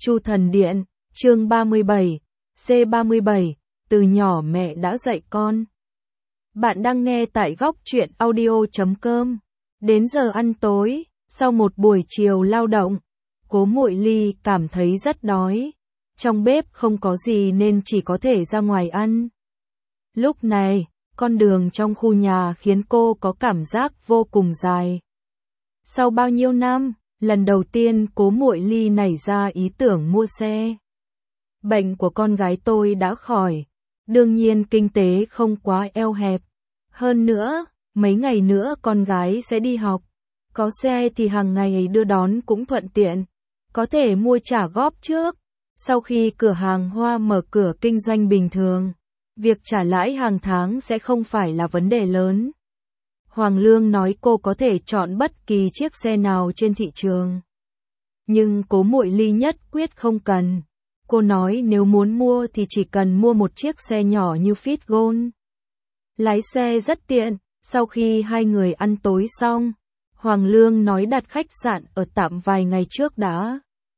Chu Thần Điện, chương 37, C37, từ nhỏ mẹ đã dạy con. Bạn đang nghe tại góc truyện audio.com. Đến giờ ăn tối, sau một buổi chiều lao động, Cố Muội Ly cảm thấy rất đói. Trong bếp không có gì nên chỉ có thể ra ngoài ăn. Lúc này, con đường trong khu nhà khiến cô có cảm giác vô cùng dài. Sau bao nhiêu năm, lần đầu tiên Cố Muội Ly nảy ra ý tưởng mua xe. Bệnh của con gái tôi đã khỏi, đương nhiên kinh tế không quá eo hẹp. Hơn nữa, mấy ngày nữa con gái sẽ đi học. Có xe thì hàng ngày đưa đón cũng thuận tiện. Có thể mua trả góp trước. Sau khi cửa hàng hoa mở cửa kinh doanh bình thường, việc trả lãi hàng tháng sẽ không phải là vấn đề lớn. Hoàng Lương nói cô có thể chọn bất kỳ chiếc xe nào trên thị trường. Nhưng Cố Muội Ly nhất quyết không cần. Cô nói nếu muốn mua thì chỉ cần mua một chiếc xe nhỏ như Fit Gold. Lái xe rất tiện. Sau khi hai người ăn tối xong, Hoàng Lương nói đặt khách sạn ở tạm vài ngày trước đã.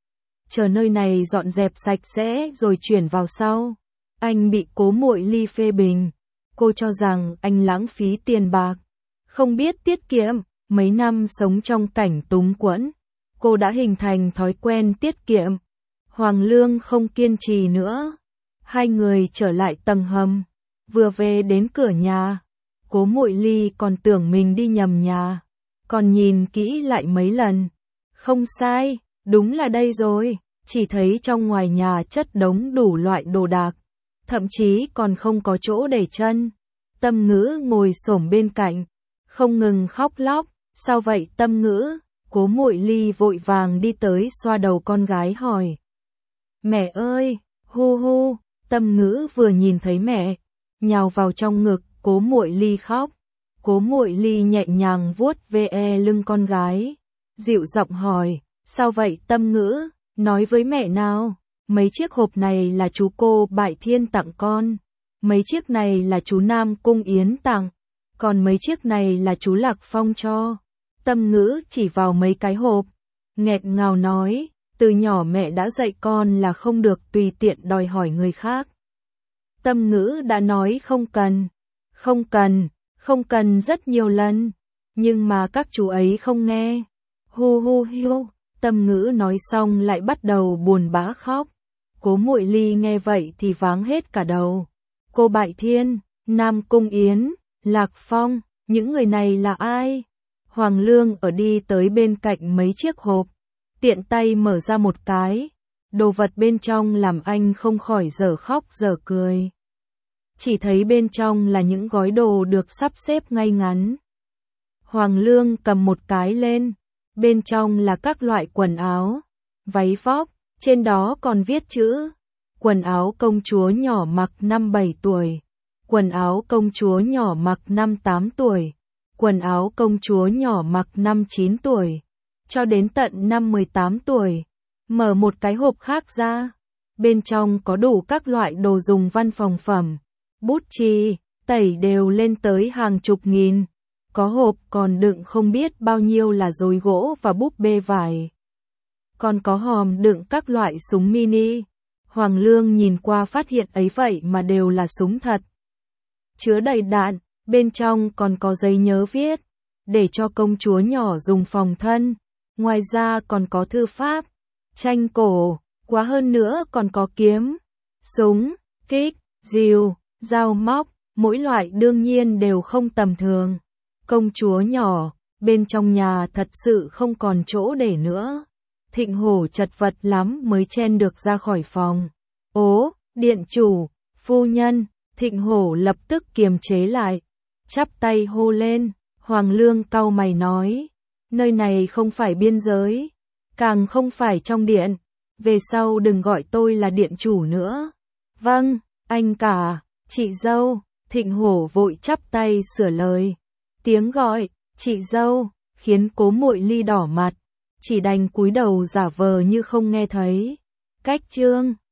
Chờ nơi này dọn dẹp sạch sẽ rồi chuyển vào sau. Anh bị Cố Muội Ly phê bình. Cô cho rằng anh lãng phí tiền bạc, không biết tiết kiệm. Mấy năm sống trong cảnh túng quẫn, cô đã hình thành thói quen tiết kiệm. Hoàng Lương không kiên trì nữa. Hai người trở lại tầng hầm. Vừa về đến cửa nhà, Cố Muội Ly còn tưởng mình đi nhầm nhà. Còn nhìn kỹ lại mấy lần. Không sai, đúng là đây rồi. Chỉ thấy trong ngoài nhà chất đống đủ loại đồ đạc. Thậm chí còn không có chỗ để chân. Tâm Ngữ ngồi xổm bên cạnh, không ngừng khóc lóc. Sao vậy Tâm Ngữ? Cố Muội Ly vội vàng đi tới xoa đầu con gái hỏi. Mẹ ơi, hu hu. Tâm Ngữ vừa nhìn thấy mẹ, nhào vào trong ngực Cố Muội Ly khóc. Cố Muội Ly nhẹ nhàng vuốt ve lưng con gái, dịu giọng hỏi, sao vậy Tâm Ngữ? Nói với mẹ nào. Mấy chiếc hộp này là chú Cô Bại Thiên tặng con. Mấy chiếc này là chú Nam Cung Yến tặng. Còn mấy chiếc này là chú Lạc Phong cho. Tâm Ngữ chỉ vào mấy cái hộp, nghẹn ngào nói, từ nhỏ mẹ đã dạy con là không được tùy tiện đòi hỏi người khác. Tâm Ngữ đã nói không cần, không cần, không cần rất nhiều lần, nhưng mà các chú ấy không nghe. Hu hu hu. Tâm Ngữ nói xong lại bắt đầu buồn bã khóc. Cố Muội Ly nghe vậy thì váng hết cả đầu. Cô Bại Thiên, Nam Cung Yến, Lạc Phong, những người này là ai? Hoàng Lương ở đi tới bên cạnh mấy chiếc hộp, tiện tay mở ra một cái. Đồ vật bên trong làm anh không khỏi dở khóc dở cười. Chỉ thấy bên trong là những gói đồ được sắp xếp ngay ngắn. Hoàng Lương cầm một cái lên. Bên trong là các loại quần áo, váy vóc, trên đó còn viết chữ. Quần áo công chúa nhỏ mặc năm 7 tuổi. Quần áo công chúa nhỏ mặc năm 8 tuổi. Quần áo công chúa nhỏ mặc năm 9 tuổi. Cho đến tận năm 18 tuổi. Mở một cái hộp khác ra. Bên trong có đủ các loại đồ dùng văn phòng phẩm. Bút chì, tẩy đều lên tới hàng chục nghìn. Có hộp còn đựng không biết bao nhiêu là dối gỗ và búp bê vải. Còn có hòm đựng các loại súng mini. Hoàng Lương nhìn qua phát hiện ấy vậy mà đều là súng thật. Chứa đầy đạn, bên trong còn có giấy nhớ viết, để cho công chúa nhỏ dùng phòng thân. Ngoài ra còn có thư pháp, tranh cổ, quá hơn nữa còn có kiếm, súng, kích, rìu, dao móc, mỗi loại đương nhiên đều không tầm thường. Công chúa nhỏ, bên trong nhà thật sự không còn chỗ để nữa. Thịnh Hổ chật vật lắm mới chen được ra khỏi phòng. Ố, điện chủ, phu nhân. Thịnh Hổ lập tức kiềm chế lại, chắp tay hô lên. Hoàng Lương cau mày nói, nơi này không phải biên giới, càng không phải trong điện. Về sau đừng gọi tôi là điện chủ nữa. Vâng, anh cả, chị dâu. Thịnh Hổ vội chắp tay sửa lời. Tiếng gọi, chị dâu, khiến Cố Muội Ly đỏ mặt, chỉ đành cúi đầu giả vờ như không nghe thấy. Cách chương